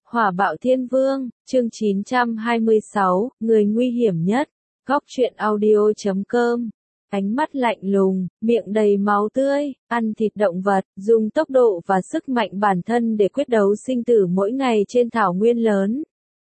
Hỏa bạo thiên vương, chương 926, người nguy hiểm nhất. Góc truyện audio.com. Ánh mắt lạnh lùng, miệng đầy máu tươi, ăn thịt động vật, dùng tốc độ và sức mạnh bản thân để quyết đấu sinh tử mỗi ngày trên thảo nguyên lớn.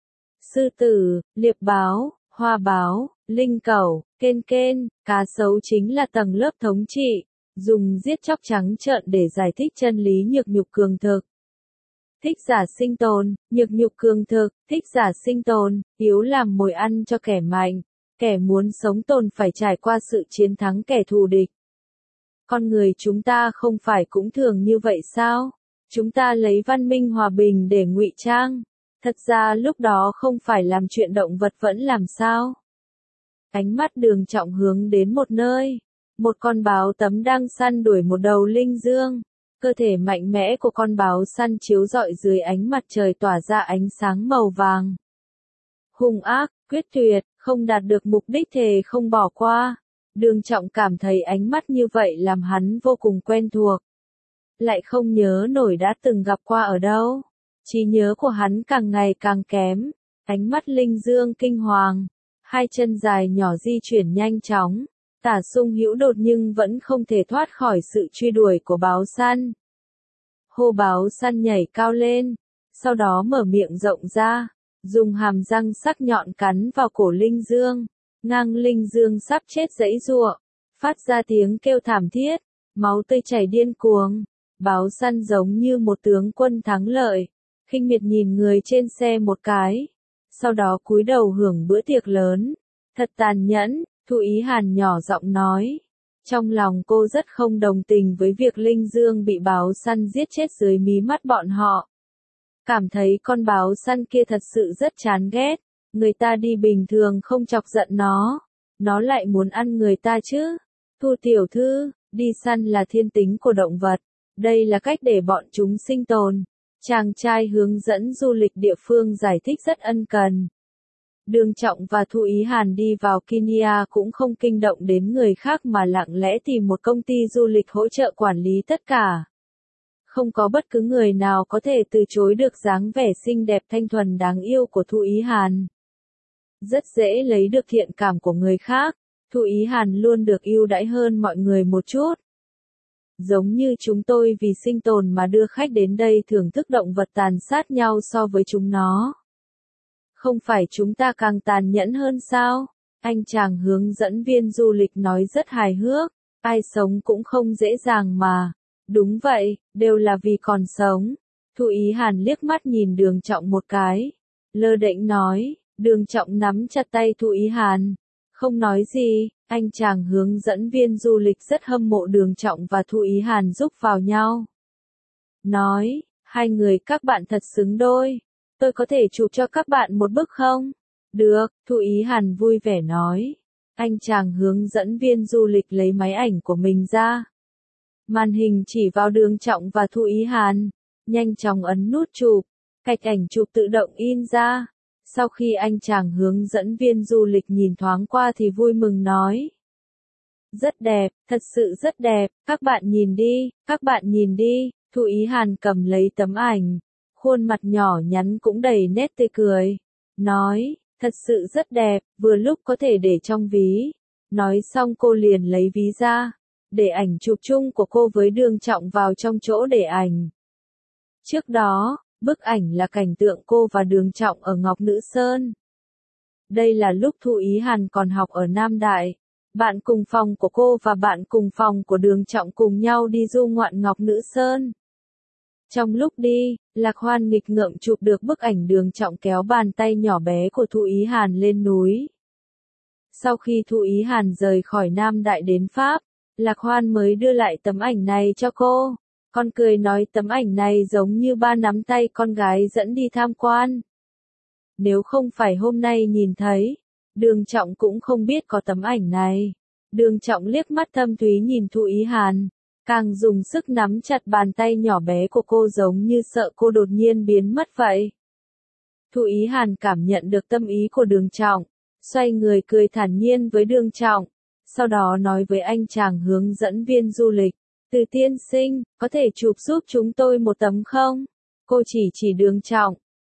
Sư tử, liệp báo, hoa báo, linh cẩu, kên kên, cá sấu chính là tầng lớp thống trị, dùng giết chóc trắng trợn để giải thích chân lý nhược nhục cường thực. Thích giả sinh tồn, nhược nhục cường thực, thích giả sinh tồn, yếu làm mồi ăn cho kẻ mạnh, kẻ muốn sống tồn phải trải qua sự chiến thắng kẻ thù địch. Con người chúng ta không phải cũng thường như vậy sao? Chúng ta lấy văn minh hòa bình để ngụy trang. Thật ra lúc đó không phải làm chuyện động vật vẫn làm sao? Ánh mắt Đường Trọng hướng đến một nơi. Một con báo tấm đang săn đuổi một đầu linh dương. Cơ thể mạnh mẽ của con báo săn chiếu rọi dưới ánh mặt trời tỏa ra ánh sáng màu vàng. Hung ác, quyết tuyệt, không đạt được mục đích thề không bỏ qua. Đường Trọng cảm thấy ánh mắt như vậy làm hắn vô cùng quen thuộc. Lại không nhớ nổi đã từng gặp qua ở đâu. Trí nhớ của hắn càng ngày càng kém. Ánh mắt linh dương kinh hoàng. Hai chân dài nhỏ di chuyển nhanh chóng. Tả Sung Hữu đột nhưng vẫn không thể thoát khỏi sự truy đuổi của báo săn. Hô báo săn nhảy cao lên, sau đó mở miệng rộng ra, dùng hàm răng sắc nhọn cắn vào cổ linh dương, ngang linh dương sắp chết giãy giụa, phát ra tiếng kêu thảm thiết, máu tươi chảy điên cuồng. Báo săn giống như một tướng quân thắng lợi, khinh miệt nhìn người trên xe một cái, sau đó cúi đầu hưởng bữa tiệc lớn. Thật tàn nhẫn. Thu Ý Hàn nhỏ giọng nói. Trong lòng cô rất không đồng tình với việc linh dương bị báo săn giết chết dưới mí mắt bọn họ. Cảm thấy con báo săn kia thật sự rất chán ghét. Người ta đi bình thường không chọc giận nó lại muốn ăn người ta chứ. Thu tiểu thư, đi săn là thiên tính của động vật. Đây là cách để bọn chúng sinh tồn. Chàng trai hướng dẫn du lịch địa phương giải thích rất ân cần. Đường Trọng và Thu Ý Hàn đi vào Kenya cũng không kinh động đến người khác mà lặng lẽ tìm một công ty du lịch hỗ trợ quản lý tất cả. Không có bất cứ người nào có thể từ chối được dáng vẻ xinh đẹp thanh thuần đáng yêu của Thu Ý Hàn. Rất dễ lấy được thiện cảm của người khác, Thu Ý Hàn luôn được ưu đãi hơn mọi người một chút. Giống như chúng tôi vì sinh tồn mà đưa khách đến đây thưởng thức động vật tàn sát nhau so với chúng nó. Không phải chúng ta càng tàn nhẫn hơn sao? Anh chàng hướng dẫn viên du lịch nói rất hài hước. Ai sống cũng không dễ dàng mà. Đúng vậy, đều là vì còn sống. Thu Ý Hàn liếc mắt nhìn Đường Trọng một cái. Lơ đễnh nói, Đường Trọng nắm chặt tay Thu Ý Hàn. Không nói gì, anh chàng hướng dẫn viên du lịch rất hâm mộ Đường Trọng và Thu Ý Hàn giúp vào nhau. Nói, hai người các bạn thật xứng đôi. Tôi có thể chụp cho các bạn một bức không? Được, Thu Ý Hàn vui vẻ nói. Anh chàng hướng dẫn viên du lịch lấy máy ảnh của mình ra. Màn hình chỉ vào Đường Trọng và Thu Ý Hàn. Nhanh chóng ấn nút chụp. Cạch ảnh chụp tự động in ra. Sau khi anh chàng hướng dẫn viên du lịch nhìn thoáng qua thì vui mừng nói. Rất đẹp, thật sự rất đẹp, các bạn nhìn đi, các bạn nhìn đi. Thu Ý Hàn cầm lấy tấm ảnh. Khuôn mặt nhỏ nhắn cũng đầy nét tươi cười. Nói, thật sự rất đẹp, vừa lúc có thể để trong ví. Nói xong cô liền lấy ví ra. Để ảnh chụp chung của cô với Đường Trọng vào trong chỗ để ảnh. Trước đó, bức ảnh là cảnh tượng cô và Đường Trọng ở Ngọc Nữ Sơn. Đây là lúc Thu Ý Hàn còn học ở Nam Đại. Bạn cùng phòng của cô và bạn cùng phòng của Đường Trọng cùng nhau đi du ngoạn Ngọc Nữ Sơn. Trong lúc đi, Lạc Hoan nghịch ngợm chụp được bức ảnh Đường Trọng kéo bàn tay nhỏ bé của Thu Ý Hàn lên núi. Sau khi Thu Ý Hàn rời khỏi Nam Đại đến Pháp, Lạc Hoan mới đưa lại tấm ảnh này cho cô. Con cười nói tấm ảnh này giống như ba nắm tay con gái dẫn đi tham quan. Nếu không phải hôm nay nhìn thấy, Đường Trọng cũng không biết có tấm ảnh này. Đường Trọng liếc mắt thâm thúy nhìn Thu Ý Hàn. Càng dùng sức nắm chặt bàn tay nhỏ bé của cô giống như sợ cô đột nhiên biến mất vậy. Thu Ý Hàn cảm nhận được tâm ý của Đường Trọng, xoay người cười thản nhiên với Đường Trọng, sau đó nói với anh chàng hướng dẫn viên du lịch, Từ tiên sinh, có thể chụp giúp chúng tôi một tấm không? Cô chỉ Đường Trọng,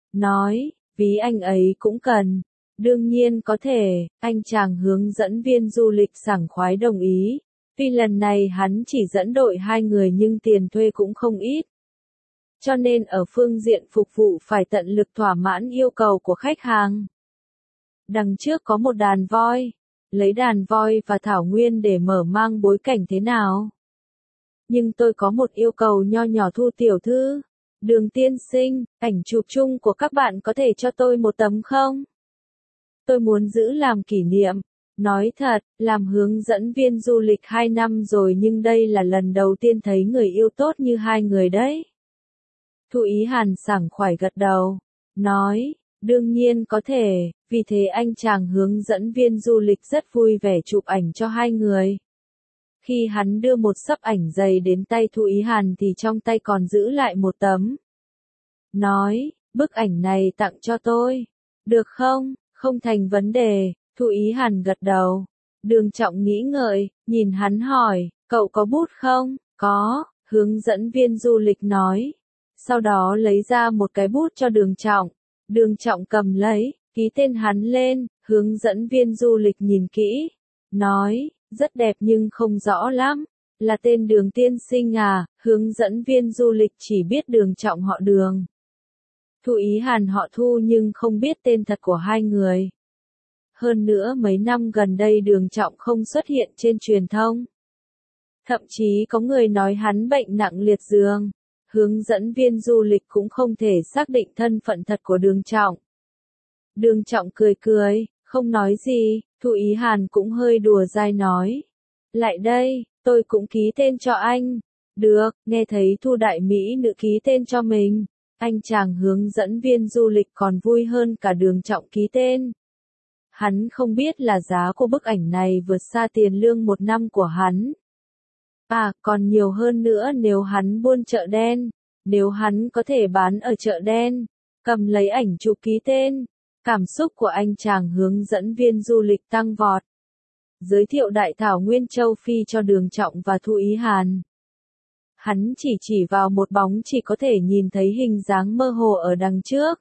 nói, ví anh ấy cũng cần. Đương nhiên có thể, anh chàng hướng dẫn viên du lịch sảng khoái đồng ý. Tuy lần này hắn chỉ dẫn đội 2 người nhưng tiền thuê cũng không ít. Cho nên ở phương diện phục vụ phải tận lực thỏa mãn yêu cầu của khách hàng. Đằng trước có một đàn voi. Lấy đàn voi và thảo nguyên để mở mang bối cảnh thế nào? Nhưng tôi có một yêu cầu nho nhỏ Thu tiểu thư. Đường tiên sinh, ảnh chụp chung của các bạn có thể cho tôi một tấm không? Tôi muốn giữ làm kỷ niệm. Nói thật, làm hướng dẫn viên du lịch 2 năm rồi nhưng đây là lần đầu tiên thấy người yêu tốt như hai người đấy. Thu Ý Hàn sảng khoái gật đầu. Nói, đương nhiên có thể, vì thế anh chàng hướng dẫn viên du lịch rất vui vẻ chụp ảnh cho hai người. Khi hắn đưa một xấp ảnh dày đến tay Thu Ý Hàn thì trong tay còn giữ lại một tấm. Nói, bức ảnh này tặng cho tôi. Được không? Không thành vấn đề, Thu Ý Hàn gật đầu. Đường Trọng nghĩ ngợi, nhìn hắn hỏi, cậu có bút không? Có, hướng dẫn viên du lịch nói. Sau đó lấy ra một cái bút cho Đường Trọng. Đường Trọng cầm lấy, ký tên hắn lên, hướng dẫn viên du lịch nhìn kỹ. Nói, rất đẹp nhưng không rõ lắm. Là tên Đường tiên sinh à? Hướng dẫn viên du lịch chỉ biết Đường Trọng họ Đường. Thu Ý Hàn họ Thu nhưng không biết tên thật của hai người. Hơn nữa mấy năm gần đây Đường Trọng không xuất hiện trên truyền thông. Thậm chí có người nói hắn bệnh nặng liệt giường. Hướng dẫn viên du lịch cũng không thể xác định thân phận thật của Đường Trọng. Đường Trọng cười cười, không nói gì, Thu Ý Hàn cũng hơi đùa dai nói. Lại đây, tôi cũng ký tên cho anh. Được, nghe thấy Thu đại mỹ nữ ký tên cho mình. Anh chàng hướng dẫn viên du lịch còn vui hơn cả Đường Trọng ký tên. Hắn không biết là giá của bức ảnh này vượt xa tiền lương 1 năm của hắn. À, còn nhiều hơn nữa nếu hắn buôn chợ đen. Nếu hắn có thể bán ở chợ đen, cầm lấy ảnh chụp ký tên. Cảm xúc của anh chàng hướng dẫn viên du lịch tăng vọt. Giới thiệu đại thảo nguyên châu Phi cho Đường Trọng và Thu Ý Hàn. Hắn chỉ vào một bóng chỉ có thể nhìn thấy hình dáng mơ hồ ở đằng trước.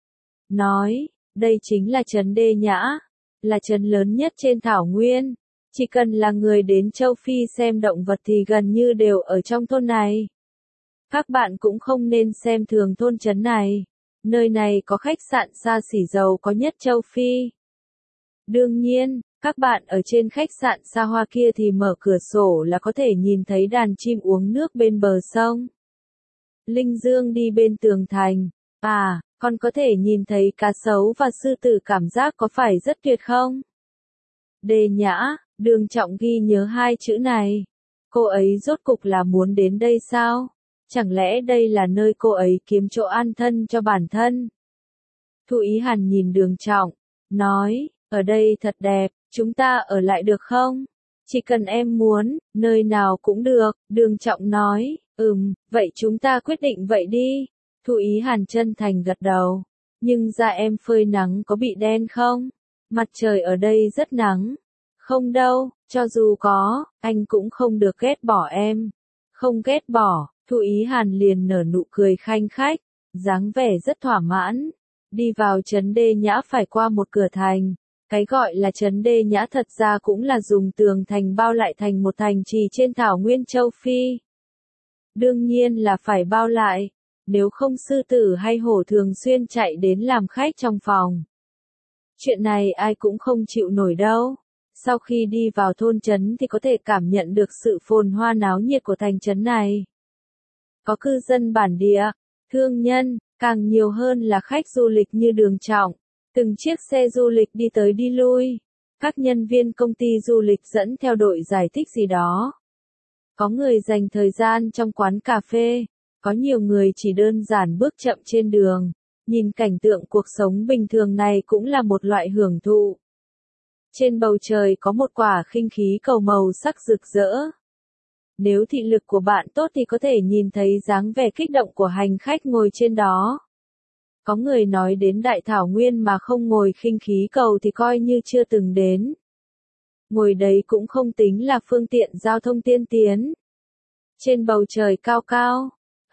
Nói, đây chính là trấn Đê Nhã, là trấn lớn nhất trên thảo nguyên. Chỉ cần là người đến châu Phi xem động vật thì gần như đều ở trong thôn này. Các bạn cũng không nên xem thường thôn trấn này. Nơi này có khách sạn xa xỉ giàu có nhất châu Phi. Đương nhiên, các bạn ở trên khách sạn xa hoa kia thì mở cửa sổ là có thể nhìn thấy đàn chim uống nước bên bờ sông. Linh dương đi bên tường thành. À, còn có thể nhìn thấy cá sấu và sư tử, cảm giác có phải rất tuyệt không? Đê Nhã, Đường Trọng ghi nhớ hai chữ này. Cô ấy rốt cục là muốn đến đây sao? Chẳng lẽ đây là nơi cô ấy kiếm chỗ an thân cho bản thân? Thu Ý Hàn nhìn Đường Trọng, nói, ở đây thật đẹp, chúng ta ở lại được không? Chỉ cần em muốn, nơi nào cũng được, Đường Trọng nói, vậy chúng ta quyết định vậy đi. Thu Ý Hàn chân thành gật đầu, nhưng da em phơi nắng có bị đen không? Mặt trời ở đây rất nắng. Không đâu, cho dù có, anh cũng không được ghét bỏ em. Không ghét bỏ, Thu Ý Hàn liền nở nụ cười khanh khách, dáng vẻ rất thỏa mãn. Đi vào trấn Đê Nhã phải qua một cửa thành. Cái gọi là trấn Đê Nhã thật ra cũng là dùng tường thành bao lại thành một thành trì trên thảo nguyên châu Phi. Đương nhiên là phải bao lại, nếu không sư tử hay hổ thường xuyên chạy đến làm khách trong phòng. Chuyện này ai cũng không chịu nổi đâu. Sau khi đi vào thôn trấn thì có thể cảm nhận được sự phồn hoa náo nhiệt của thành trấn này. Có cư dân bản địa, thương nhân, càng nhiều hơn là khách du lịch như Đường Trọng. Từng chiếc xe du lịch đi tới đi lui. Các nhân viên công ty du lịch dẫn theo đội giải thích gì đó. Có người dành thời gian trong quán cà phê. Có nhiều người chỉ đơn giản bước chậm trên đường. Nhìn cảnh tượng cuộc sống bình thường này cũng là một loại hưởng thụ. Trên bầu trời có một quả khinh khí cầu màu sắc rực rỡ. Nếu thị lực của bạn tốt thì có thể nhìn thấy dáng vẻ kích động của hành khách ngồi trên đó. Có người nói đến đại thảo nguyên mà không ngồi khinh khí cầu thì coi như chưa từng đến. Ngồi đấy cũng không tính là phương tiện giao thông tiên tiến. Trên bầu trời cao cao,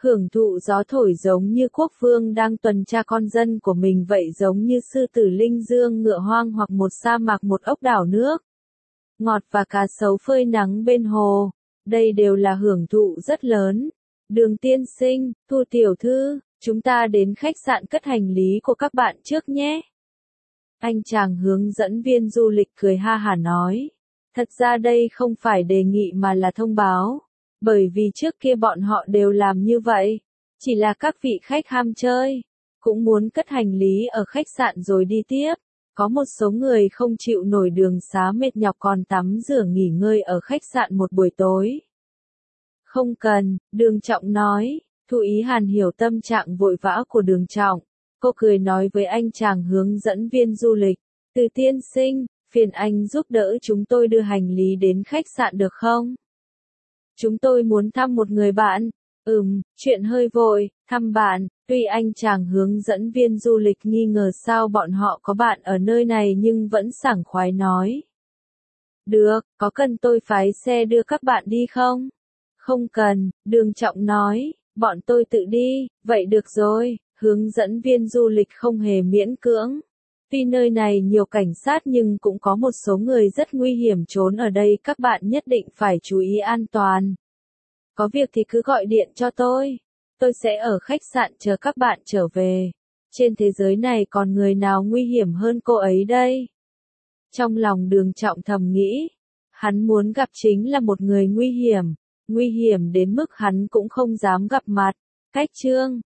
hưởng thụ gió thổi giống như quốc vương đang tuần tra con dân của mình vậy, giống như sư tử linh dương ngựa hoang hoặc một sa mạc một ốc đảo nước ngọt và cá sấu phơi nắng bên hồ. Đây đều là hưởng thụ rất lớn. Đường tiên sinh, Thu tiểu thư, chúng ta đến khách sạn cất hành lý của các bạn trước nhé. Anh chàng hướng dẫn viên du lịch cười ha hả nói. Thật ra đây không phải đề nghị mà là thông báo. Bởi vì trước kia bọn họ đều làm như vậy. Chỉ là các vị khách ham chơi, cũng muốn cất hành lý ở khách sạn rồi đi tiếp. Có một số người không chịu nổi đường xá mệt nhọc còn tắm rửa nghỉ ngơi ở khách sạn một buổi tối. Không cần, Đường Trọng nói. Thu Ý Hàn hiểu tâm trạng vội vã của Đường Trọng. Cô cười nói với anh chàng hướng dẫn viên du lịch. Từ tiên sinh, phiền anh giúp đỡ chúng tôi đưa hành lý đến khách sạn được không? Chúng tôi muốn thăm một người bạn. Chuyện hơi vội, thăm bạn. Tuy anh chàng hướng dẫn viên du lịch nghi ngờ sao bọn họ có bạn ở nơi này nhưng vẫn sảng khoái nói. Được, có cần tôi phái xe đưa các bạn đi không? Không cần, Đường Trọng nói, bọn tôi tự đi, vậy được rồi, hướng dẫn viên du lịch không hề miễn cưỡng. Tuy nơi này nhiều cảnh sát nhưng cũng có một số người rất nguy hiểm trốn ở đây, các bạn nhất định phải chú ý an toàn. Có việc thì cứ gọi điện cho tôi sẽ ở khách sạn chờ các bạn trở về. Trên thế giới này còn người nào nguy hiểm hơn cô ấy đây? Trong lòng Đường Trọng thầm nghĩ, hắn muốn gặp chính là một người nguy hiểm đến mức hắn cũng không dám gặp mặt. Cách chương